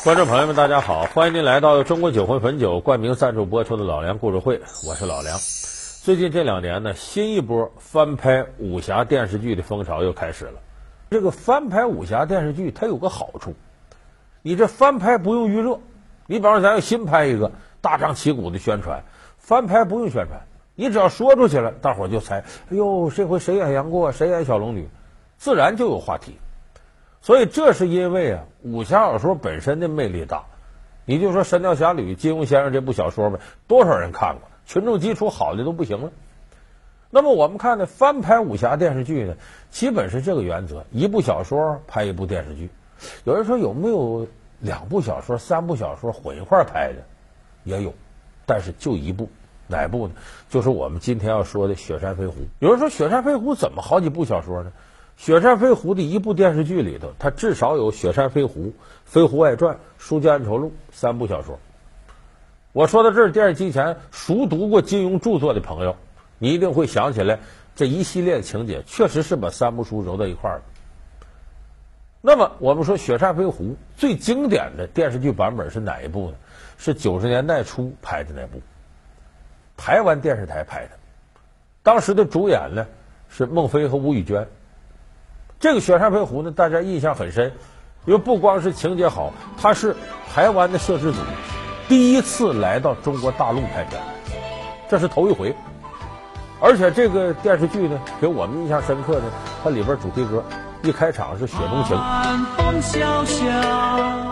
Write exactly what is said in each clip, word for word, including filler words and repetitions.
观众朋友们，大家好，欢迎您来到中国酒魂汾酒冠名赞助播出的老梁故事会，我是老梁。最近这两年呢，新一波翻拍武侠电视剧的风潮又开始了。这个翻拍武侠电视剧它有个好处，你这翻拍不用预热，你比方说咱要新拍一个，大张旗鼓的宣传，翻拍不用宣传，你只要说出去了，大伙儿就猜，哎呦，这回谁演杨过，谁演小龙女，自然就有话题。所以这是因为啊，武侠小说本身的魅力大。你就说《神雕侠侣》金庸先生这部小说吧，多少人看过，群众基础好的都不行了。那么我们看呢，翻拍武侠电视剧呢，基本是这个原则，一部小说拍一部电视剧。有人说有没有两部小说、三部小说混一块拍的？也有，但是就一部，哪部呢？就是我们今天要说的《雪山飞狐》。有人说《雪山飞狐》怎么好几部小说呢？《雪山飞狐》的一部电视剧里头，它至少有《雪山飞狐》《飞狐外传》《书剑恩仇录》三部小说。我说到这儿，电视机前熟读过金庸著作的朋友，你一定会想起来，这一系列的情节确实是把三部书揉到一块儿了。那么我们说《雪山飞狐》最经典的电视剧版本是哪一部呢？是九十年代初拍的那部，台湾电视台拍的。当时的主演呢是孟非和吴宇娟。这个《雪山飞狐》呢，大家印象很深，因为不光是情节好，它是台湾的摄制组第一次来到中国大陆拍片，这是头一回。而且这个电视剧呢，给我们印象深刻的，它里边主题歌一开场是《雪中情》。 风萧萧，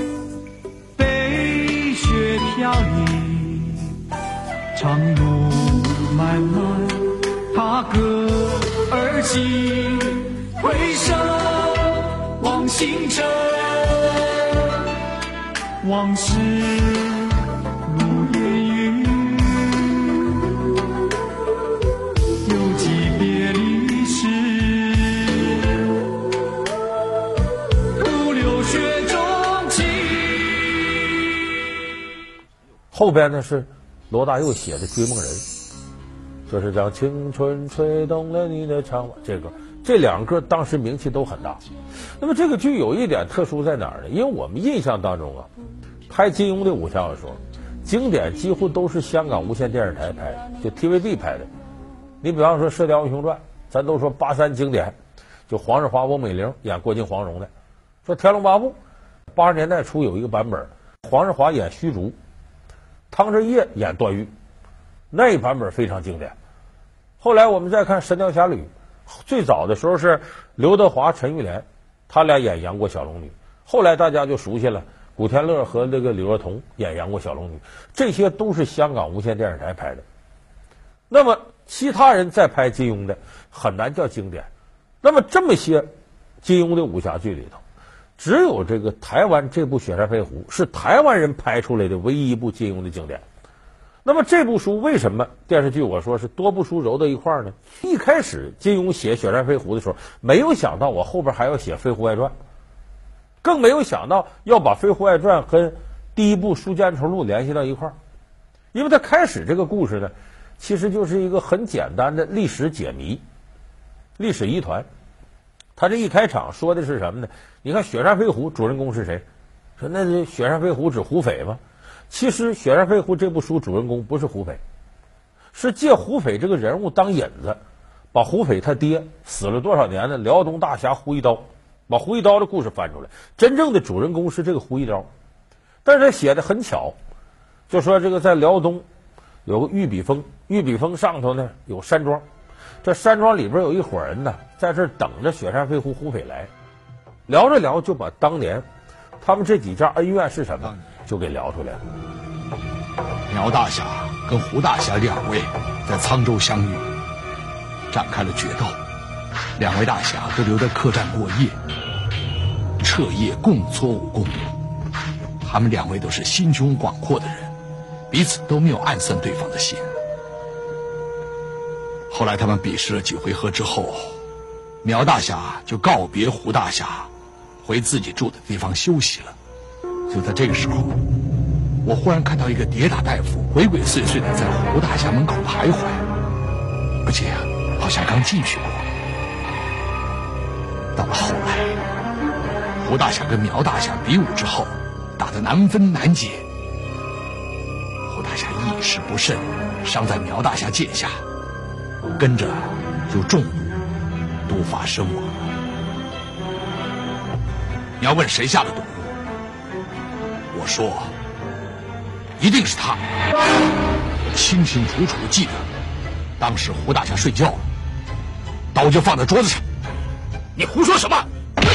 北雪飘零，长路漫漫，踏歌而行。回首望星辰，往事如烟云，犹记别离时，徒留雪中情。 后边呢是罗大佑写的《追梦人》，就是让青春吹动了你的长发，这个这两个当时名气都很大。那么这个剧有一点特殊在哪儿呢？因为我们印象当中啊，拍金庸的武侠小说经典几乎都是香港无线电视台拍的，就 T V B 拍的。你比方说《射雕英雄传》，咱都说八三经典，就黄日华、翁美玲演郭靖、黄蓉的。说《天龙八部》，八十年代初有一个版本，黄日华演虚竹，汤镇业演段誉，那一版本非常经典。后来我们再看《神雕侠侣》，最早的时候是刘德华、陈玉莲，他俩演杨过、小龙女。后来大家就熟悉了，古天乐和那个李若彤演杨过、小龙女，这些都是香港无线电视台拍的。那么其他人再拍金庸的，很难叫经典。那么这么些金庸的武侠剧里头，只有这个台湾这部《雪山飞狐》是台湾人拍出来的唯一一部金庸的经典。那么这部书为什么电视剧我说是多部书揉到一块儿呢？一开始金庸写《雪山飞狐》的时候，没有想到我后边还要写《飞狐外传》，更没有想到要把《飞狐外传》跟第一部《书剑恩仇录》联系到一块儿。因为他开始这个故事呢，其实就是一个很简单的历史解谜、历史疑团。他这一开场说的是什么呢？你看《雪山飞狐》主人公是谁？说那是雪山飞狐指胡斐吗？其实《雪山飞狐》这部书主人公不是胡斐，是借胡斐这个人物当引子，把胡斐他爹死了多少年呢？辽东大侠胡一刀，把胡一刀的故事翻出来。真正的主人公是这个胡一刀，但是他写的很巧，就说这个在辽东有个玉笔峰，玉笔峰上头呢有山庄，这山庄里边有一伙人呢，在这等着雪山飞狐胡斐来。聊着聊就把当年他们这几家恩怨是什么就给聊出来了。 苗大侠跟胡大侠两位在沧州相遇，展开了决斗。两位大侠都留在客栈过夜，彻夜共搓武功。他们两位都是心胸广阔的人，彼此都没有暗算对方的心。后来他们比试了几回合之后，苗大侠就告别胡大侠，回自己住的地方休息了。就在这个时候，我忽然看到一个跌打大夫鬼鬼祟祟的在胡大侠门口徘徊，而且啊，好像刚进去过。到了后来，胡大侠跟苗大侠比武之后， 打得难分难解。胡大侠一时不慎，伤在苗大侠剑下，跟着就中毒，毒发身亡。你要问谁下的毒，我说一定是他。我清清楚楚记得，当时胡大侠睡觉了，刀就放在桌子上。你胡说什么？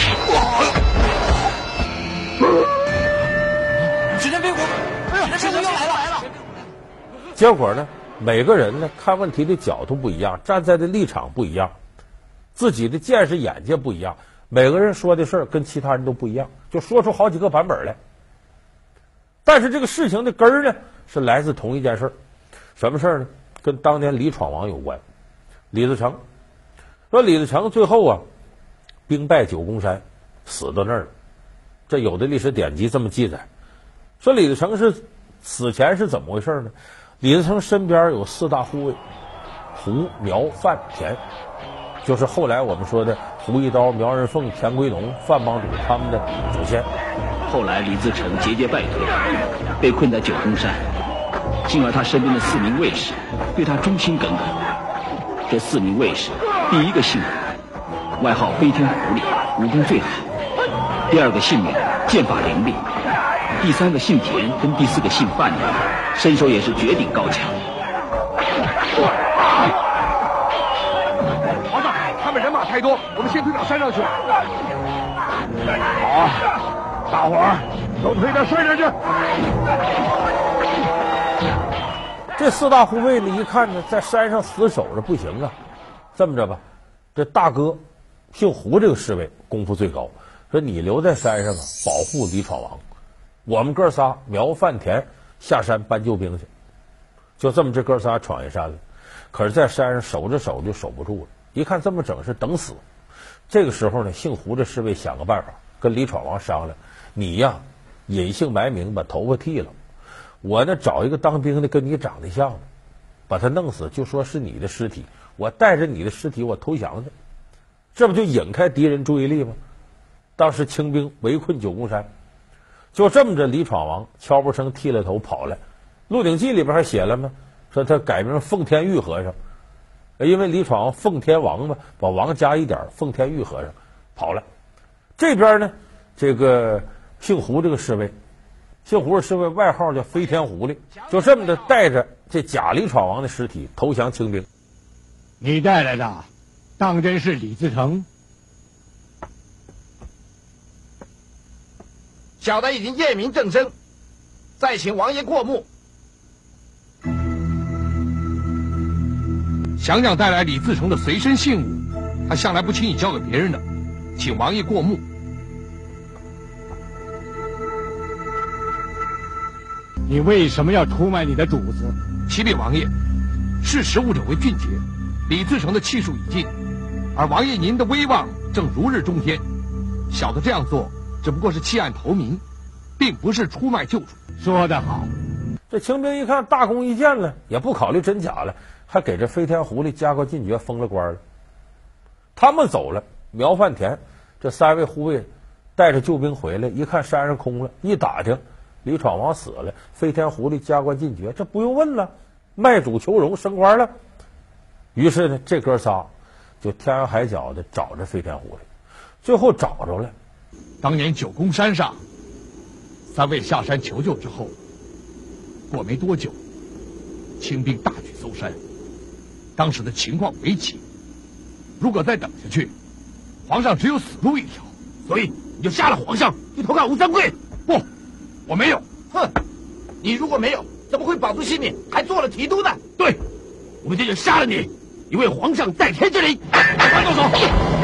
指天飞虎，哎呀，师傅又来了来了！ 结果呢，每个人呢看问题的角度不一样，站在的立场不一样，自己的见识眼界不一样，每个人说的事儿跟其他人都不一样，就说出好几个版本来。但是这个事情的根儿呢，是来自同一件事儿。什么事儿呢？跟当年李闯王有关。李自成说，李自成最后啊，兵败九宫山，死到那儿了。这有的历史典籍这么记载，说李自成是死前是怎么回事呢？李自成身边有四大护卫，胡、苗、范、田，就是后来我们说的胡一刀、苗人凤、田归农、范帮主他们的祖先。 后来李自成节节败退，被困在九宫山，幸而他身边的四名卫士对他忠心耿耿。这四名卫士，第一个姓武，外号飞天狐狸，武功最好；第二个姓苗，剑法凌厉；第三个姓田，跟第四个姓范的，身手也是绝顶高强。 皇上，他们人马太多，我们先推到山上去。好啊，大伙儿都推到山上去。 这四大护卫呢，一看呢，在山上死守着不行啊。这么着吧，这大哥姓胡这个侍卫功夫最高，说你留在山上啊，保护李闯王。我们哥仨苗范田下山搬救兵去。就这么，这哥仨闯下山了。可是，在山上守着守就守不住了，一看这么整是等死。这个时候呢，姓胡的侍卫想个办法，跟李闯王商量：你呀，隐姓埋名，把头发剃了。我呢找一个当兵的跟你长得像的，把他弄死，就说是你的尸体，我带着你的尸体我投降去，这不就引开敌人注意力吗？当时清兵围困九宫山，就这么着，李闯王悄不声剃了头跑了。《鹿鼎记》里边还写了吗？说他改名奉天玉和尚，因为李闯王奉天王嘛，把王加一点，奉天玉和尚跑了。这边呢，这个姓胡这个侍卫。姓胡的侍卫外号叫飞天狐狸，就这么的带着这假李闯王的尸体投降清兵。 你带来的当真是李自成？ 小的已经验明正身，再请王爷过目。 降将带来李自成的随身信物，他向来不轻易交给别人的，请王爷过目。 你为什么要出卖你的主子？ 启禀王爷，识时务者为俊杰，李自成的气数已尽，而王爷您的威望正如日中天，小的这样做只不过是弃暗投明，并不是出卖救主。 说得好。 这清兵一看大功一件了，也不考虑真假了，还给这飞天狐狸加官进爵，封了官了。他们走了，苗范田这三位护卫带着救兵回来，一看山上空了，一打听李闯王死了，飞天狐狸加官进爵，这不用问了，卖主求荣升官了。于是呢，这哥仨就天涯海角的找着飞天狐狸，最后找着了。 当年九宫山上，三位下山求救之后，过没多久，清兵大举搜山，当时的情况危急，如果再等下去，皇上只有死路一条，所以你就杀了皇上，去投靠吴三桂。不，我没有。 哼，你如果没有，怎么会保住性命，还做了提督呢？ 对，我们这就杀了你，你为皇上代天之灵。快动手！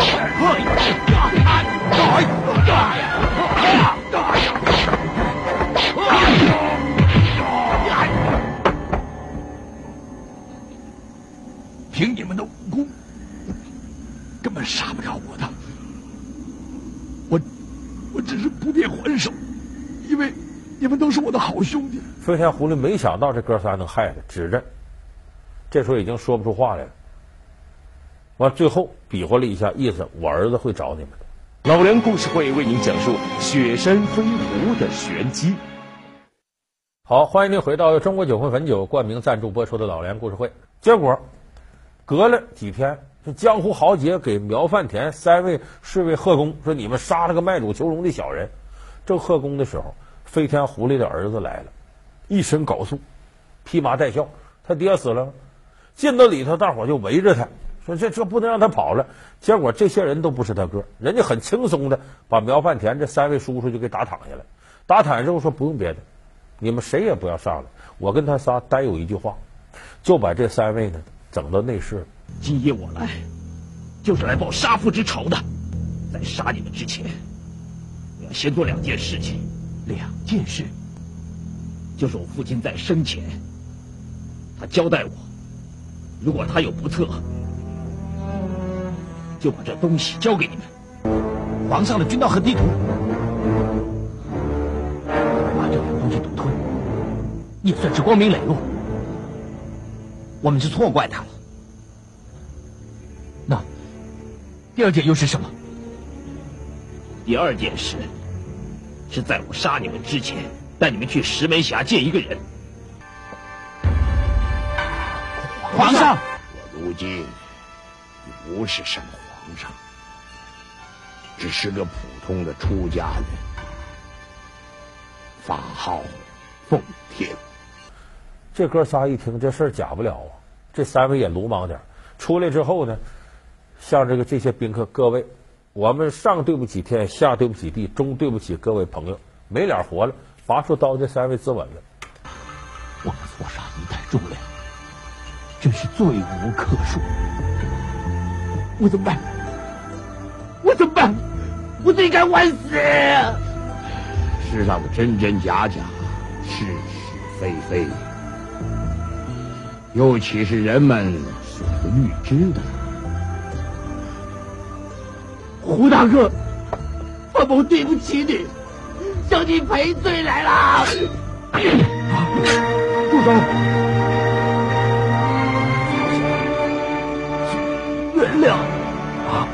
凭你们的武功，根本杀不了我的。我，我只是不便还手，因为你们都是我的好兄弟。 飞天狐狸没想到这哥仨能害他，指着，这时候已经说不出话来了。完，最后比划了一下，意思我儿子会找你们的， 老梁故事会为您讲述雪山飞狐的玄机。 好，欢迎您回到由中国酒魂汾酒冠名赞助播出的老梁故事会。结果隔了几天，这江湖豪杰给苗范田三位侍卫贺功，说你们杀了个卖主求荣的小人。正贺功的时候，飞天狐狸的儿子来了，一身缟素，披麻戴孝，他爹死了，进到里头，大伙就围着他，说这这不能让他跑了。结果这些人都不是他哥，人家很轻松的把苗范田这三位叔叔就给打躺下了。打躺下之后说不用别的，你们谁也不要上来，我跟他仨单有一句话，就把这三位呢整到内室。 今夜我来，就是来报杀父之仇的。在杀你们之前，我要先做两件事情。 两件事， 就是我父亲在生前，他交代我，如果他有不测，就把这东西交给你们。 皇上的军刀和地图， 把这两东西独吞，也算是光明磊落。 我们是错怪他了。 那第二件又是什么？ 第二件事是在我杀你们之前，带你们去石门峡见一个人。 皇上， 我如今不是什么皇上，只是个普通的出家人，法号奉天。 这哥仨一听这事儿假不了啊，这三位也鲁莽点，出来之后呢，向这个这些宾客，各位，我们上对不起天，下对不起地，中对不起各位朋友，没脸活了，拔出刀，这三位自刎了。 我们错杀一代忠良，真是罪无可恕。我怎么办？我怎么办？ 我罪该万死。 世上的真真假假，是是非非，又岂是人们所不欲知的？ 胡大哥，范某对不起你，向你赔罪来了。 住手！ 原谅啊！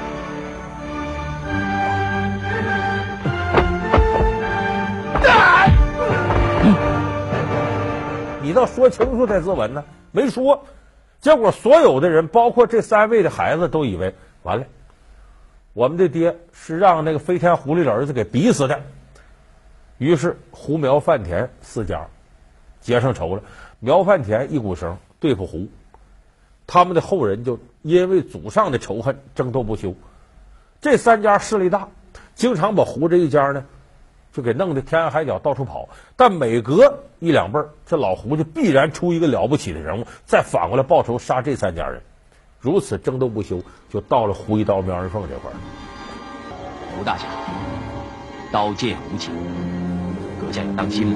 你倒说清楚再自刎呢，没说。结果所有的人，包括这三位的孩子，都以为完了，我们的爹是让那个飞天狐狸的儿子给逼死的。于是胡苗范田四家结上仇了。苗范田一股绳对付胡，他们的后人就因为祖上的仇恨争斗不休。这三家势力大，经常把胡这一家呢就给弄得天涯海角到处跑。但每隔一两辈儿，这老胡就必然出一个了不起的人物，再反过来报仇杀这三家人。如此争斗不休，就到了胡一刀、苗人凤这块儿。 胡大侠，刀剑无情，阁下要当心了。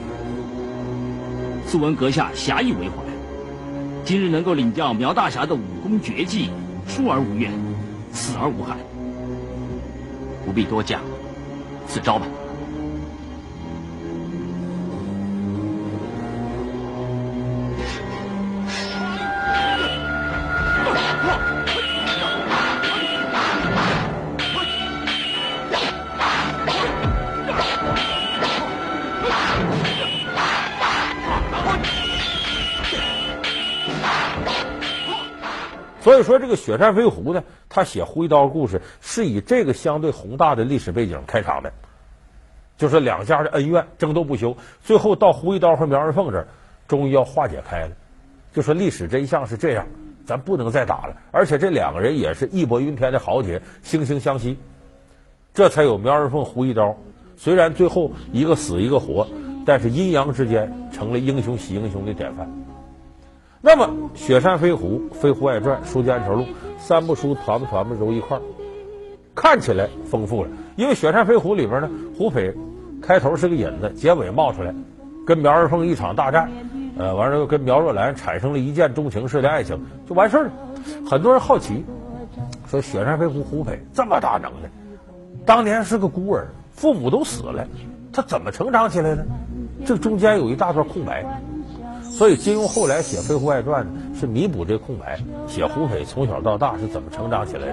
素闻阁下侠义为怀，今日能够领教苗大侠的武功绝技，疏而无怨，死而无憾，不必多讲，此招吧。 所以说这个雪山飞狐呢，他写胡一刀故事是以这个相对宏大的历史背景开场的，就是两家的恩怨争斗不休，最后到胡一刀和苗人凤这儿终于要化解开了，就说历史真相是这样，咱不能再打了。而且这两个人也是义薄云天的豪杰，惺惺相惜，这才有苗人凤、胡一刀。虽然最后一个死一个活，但是阴阳之间成了英雄惜英雄的典范。那么《雪山飞狐》《飞狐外传》《书剑恩仇录》三部书团不团不揉一块儿，看起来丰富了。因为《雪山飞狐》里边呢，胡斐开头是个引子，结尾冒出来，跟苗人凤一场大战，呃，完了又跟苗若兰产生了一见钟情式的爱情，就完事儿了。很多人好奇，说雪山飞狐胡斐这么大能耐，当年是个孤儿，父母都死了，他怎么成长起来的？这中间有一大段空白。所以金庸后来写《飞狐外传》呢，是弥补这空白，写胡斐从小到大是怎么成长起来的。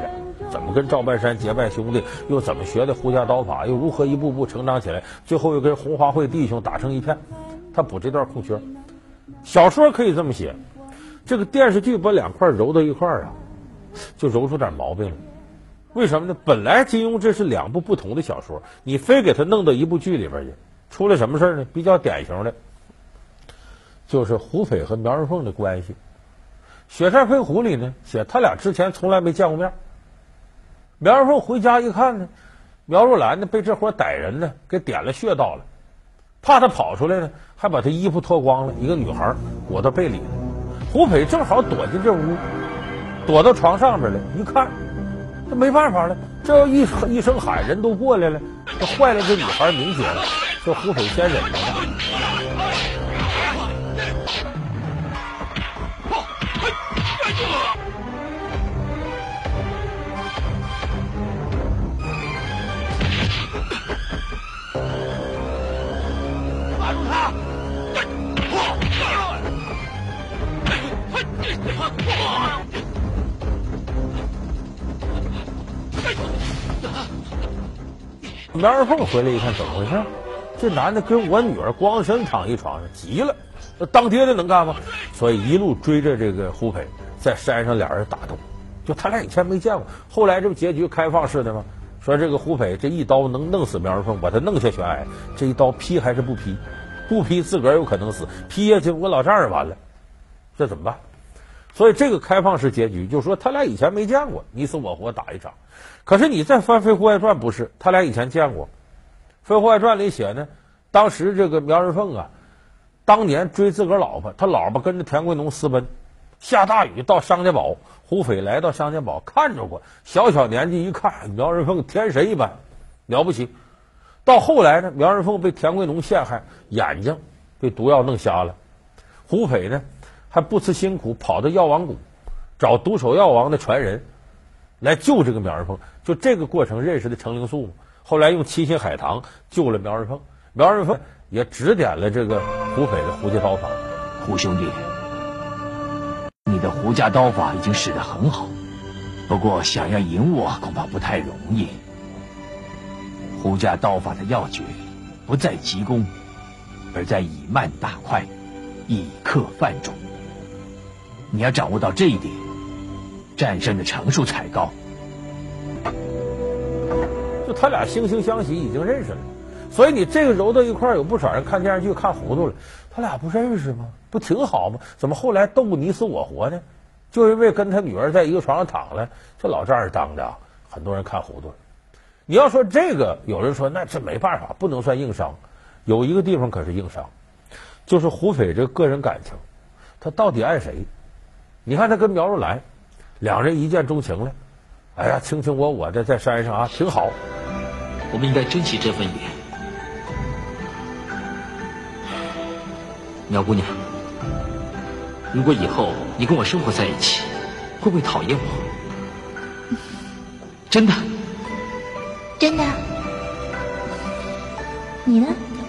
怎么跟赵半山结拜兄弟，又怎么学的胡家刀法，又如何一步步成长起来，最后又跟红花会弟兄打成一片。他补这段空缺。小说可以这么写，这个电视剧把两块揉到一块儿啊，就揉出点毛病了。为什么呢？本来金庸这是两部不同的小说，你非给他弄到一部剧里边去，出了什么事呢？比较典型的就是胡斐和苗人凤的关系。雪山飞狐里呢写他俩之前从来没见过面。苗人凤回家一看呢，苗若兰呢被这伙歹人呢给点了穴道了，怕他跑出来呢，还把他衣服脱光了，一个女孩裹到被里了。胡斐正好躲进这屋，躲到床上边来，一看这没办法了，这要一一声喊，人都过来了，这坏了这女孩名节了。这胡斐先忍着呢。 抓住他！ 苗人凤回来一看，怎么回事？这男的跟我女儿光身躺一床上，急了。当爹的能干吗？所以一路追着这个胡斐，在山上俩人打斗。就他俩以前没见过，后来这不结局开放式的吗？说这个胡斐这一刀能弄死苗人凤，把他弄下悬崖，这一刀劈还是不劈？不劈自个儿有可能死，劈下去我老丈人完了，这怎么办？所以这个开放式结局就说他俩以前没见过，你死我活打一场。可是你再翻《飞狐外传》，不是他俩以前见过，《飞狐外传》里写呢，当时这个苗人凤啊，当年追自个儿老婆，他老婆跟着田贵农私奔，下大雨到商家堡，胡斐来到商家堡看着过，小小年纪一看苗人凤天神一般，了不起。到后来呢，苗人凤被田贵农陷害，眼睛被毒药弄瞎了，胡斐呢还不辞辛苦跑到药王谷，找独守药王的传人来救这个苗人凤。就这个过程认识的程灵素，后来用七星海棠救了苗人凤，苗人凤也指点了这个胡斐的胡家刀法。 胡兄弟，你的胡家刀法已经使得很好，不过想要赢我恐怕不太容易。胡家刀法的要诀不在急攻，而在以慢打快，以克犯重。你要掌握到这一点，战胜的成数才高。 就他俩惺惺相惜，已经认识了，所以你这个揉到一块儿，有不少人看电视剧看糊涂了。他俩不认识吗？不挺好吗？怎么后来斗你死我活呢？就因为跟他女儿在一个床上躺了，这老丈人当的啊，很多人看糊涂了。你要说这个，有人说那这没办法，不能算硬伤。有一个地方可是硬伤，就是胡斐这个个人感情，他到底爱谁？你看他跟苗若兰两人一见钟情了，哎呀，卿卿我我的在山上啊，挺好。 我们应该珍惜这份缘。苗姑娘，如果以后你跟我生活在一起，会不会讨厌我？真的。 真的。你呢？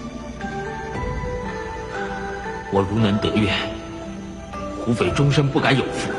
我如能得愿，胡斐终身不敢有负。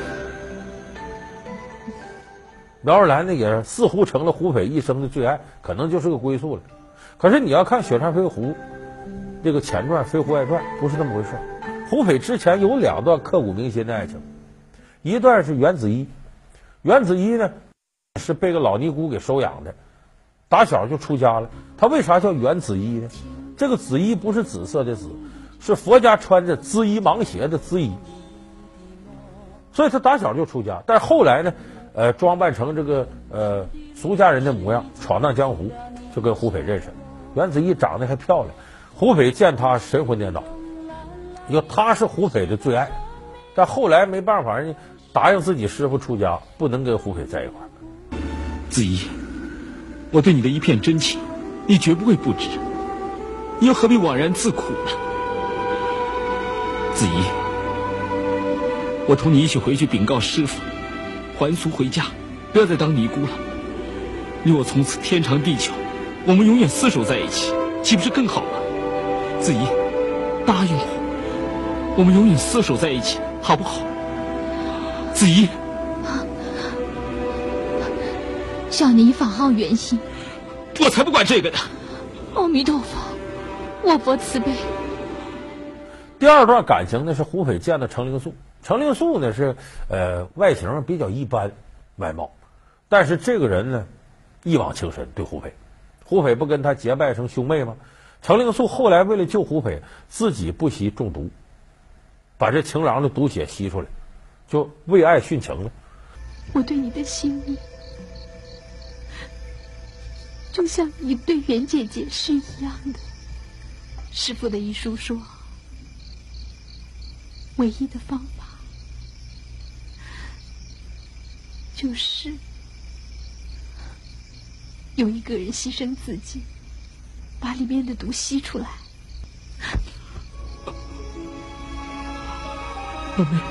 苗若兰呢，也似乎成了胡斐一生的最爱，可能就是个归宿了。可是你要看《雪山飞狐》这个前传《飞狐外传》，不是那么回事。胡斐之前有两段刻骨铭心的爱情，一段是袁子衣。袁子衣呢是被个老尼姑给收养的，打小就出家了。他为啥叫袁子衣呢？这个紫衣不是紫色的紫，是佛家穿着缁衣芒鞋的缁衣，所以他打小就出家。但是后来呢，呃，装扮成这个呃俗家人的模样，闯荡江湖，就跟胡斐认识了。袁子衣长得还漂亮，胡斐见他神魂颠倒，因为他是胡斐的最爱。但后来没办法，人家答应自己师傅出家，不能跟胡斐在一块儿。 子怡，我对你的一片真情，你绝不会不知，你又何必枉然自苦呢？子怡，我同你一起回去禀告师傅，还俗回家，不要再当尼姑了。你我从此天长地久，我们永远厮守在一起，岂不是更好吗？子怡，答应我，我们永远厮守在一起，好不好？子怡。 向你法号原形。 我才不管这个呢！ 阿弥陀佛，我佛慈悲。 第二段感情呢是胡斐见到程灵素，程灵素呢是呃外形比较一般外貌，但是这个人呢一往情深，对胡斐，胡斐不跟他结拜成兄妹吗？程灵素后来为了救胡斐，自己不惜中毒，把这情郎的毒血吸出来，就为爱殉情了。 我对你的心意，就像你对袁姐姐是一样的。师父的遗书说，唯一的方法就是有一个人牺牲自己，把里面的毒吸出来。 不能，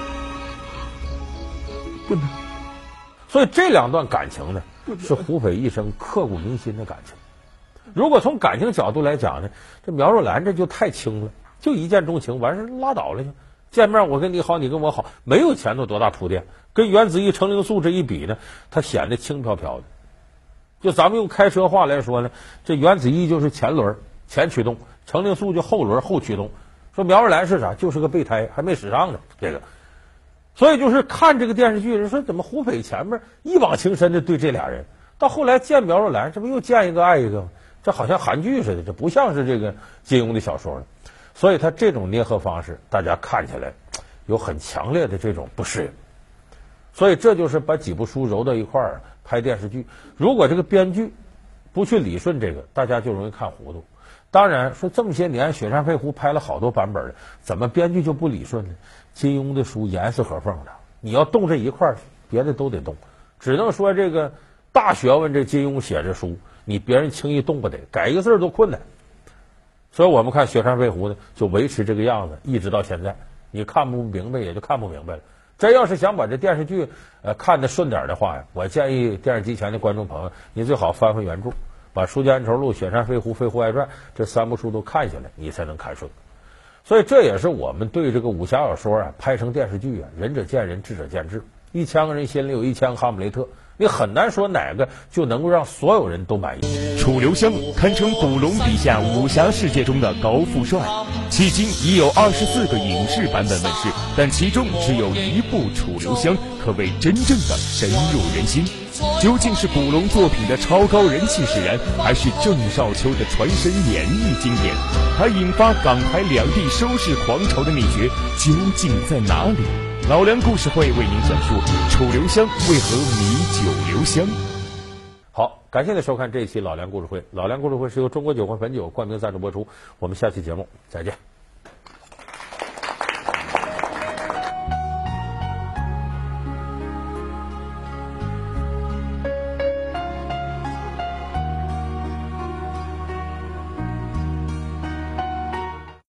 不能。所以这两段感情呢，是胡斐一生刻骨铭心的感情。如果从感情角度来讲呢，这苗若兰这就太轻了，就一见钟情完事拉倒了去。见面我跟你好，你跟我好，没有前头多大铺垫。跟袁子义、程灵素这一比呢，他显得轻飘飘的。就咱们用开车话来说呢，这袁子义就是前轮前驱动，程灵素就后轮后驱动。说苗若兰是啥？就是个备胎，还没使上呢。这个，所以就是看这个电视剧，人说怎么胡斐前面一往情深的对这俩人，到后来见苗若兰，这不又见一个爱一个吗？这好像韩剧似的，这不像是这个金庸的小说了。所以他这种捏合方式，大家看起来有很强烈的这种不适应。所以这就是把几部书揉到一块儿拍电视剧。如果这个编剧不去理顺这个，大家就容易看糊涂。当然说这么些年《雪山飞狐》拍了好多版本了，怎么编剧就不理顺呢？金庸的书严丝合缝的，你要动这一块，别的都得动。只能说这个大学问，这金庸写这书，你别人轻易动不得，改一个字都困难。所以我们看《雪山飞狐》呢，就维持这个样子，一直到现在。你看不明白也就看不明白了。真要是想把这电视剧呃看得顺点的话呀，我建议电视机前的观众朋友，你最好翻翻原著，把《书剑恩仇录》《雪山飞狐》《飞狐外传》这三部书都看下来，你才能看顺。所以这也是我们对这个武侠小说啊拍成电视剧啊，仁者见仁，智者见智。一千个人心里有一千个哈姆雷特，你很难说哪个就能够让所有人都满意。 楚留香堪称古龙笔下武侠世界中的高富帅，迄今已有二十四个影视版本问世，但其中只有一部《楚留香》可谓真正的深入人心。究竟是古龙作品的超高人气使然，还是郑少秋的传神演绎经典？还引发港台两地收视狂潮的秘诀究竟在哪里？老梁故事会为您讲述楚留香为何米酒留香。 好，感谢您收看这一期老梁故事会。老梁故事会是由中国酒会汾酒冠名赞助播出。我们下期节目再见。